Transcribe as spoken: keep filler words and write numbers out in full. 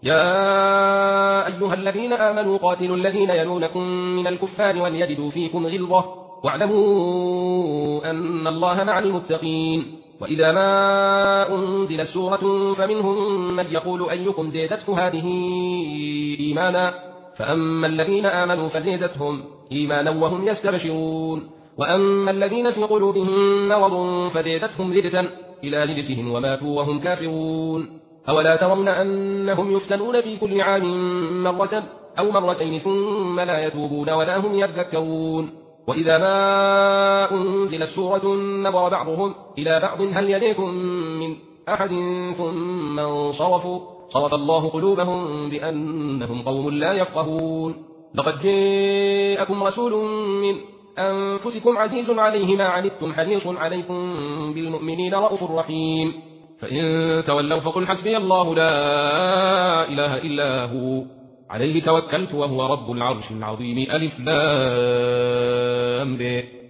يا أيها الذين آمنوا قاتلوا الذين يلونكم من الكفار وليجدوا فيكم غلظة واعلموا أن الله مع المتقين. وإذا ما أنزلت سورة فمنهم من يقول أيكم زيدته هذه إيمانا فأما الذين آمنوا فزيدتهم إيمانا وهم يستبشرون وأما الذين في قلوبهم مرض فزيدتهم رجسا إلى رجسهم وماتوا وهم كافرون. أولا ترون أنهم يفتنون في كل عام مرة أو مرتين ثم لا يتوبون ولا هم يذكرون. وإذا ما أنزلت سورة نظر بعضهم إلى بعض هل يليكم من أحد ثم انصرفوا صرف الله قلوبهم بأنهم قوم لا يفقهون. لقد جاءكم رسول من أنفسكم عزيز عليه ما عنتم حريص عليكم بالمؤمنين رءوف رحيم. فإن تولوا فقل حسبي الله لا إله إلا هو عليه توكلت وهو رب العرش العظيم. ألف لام ر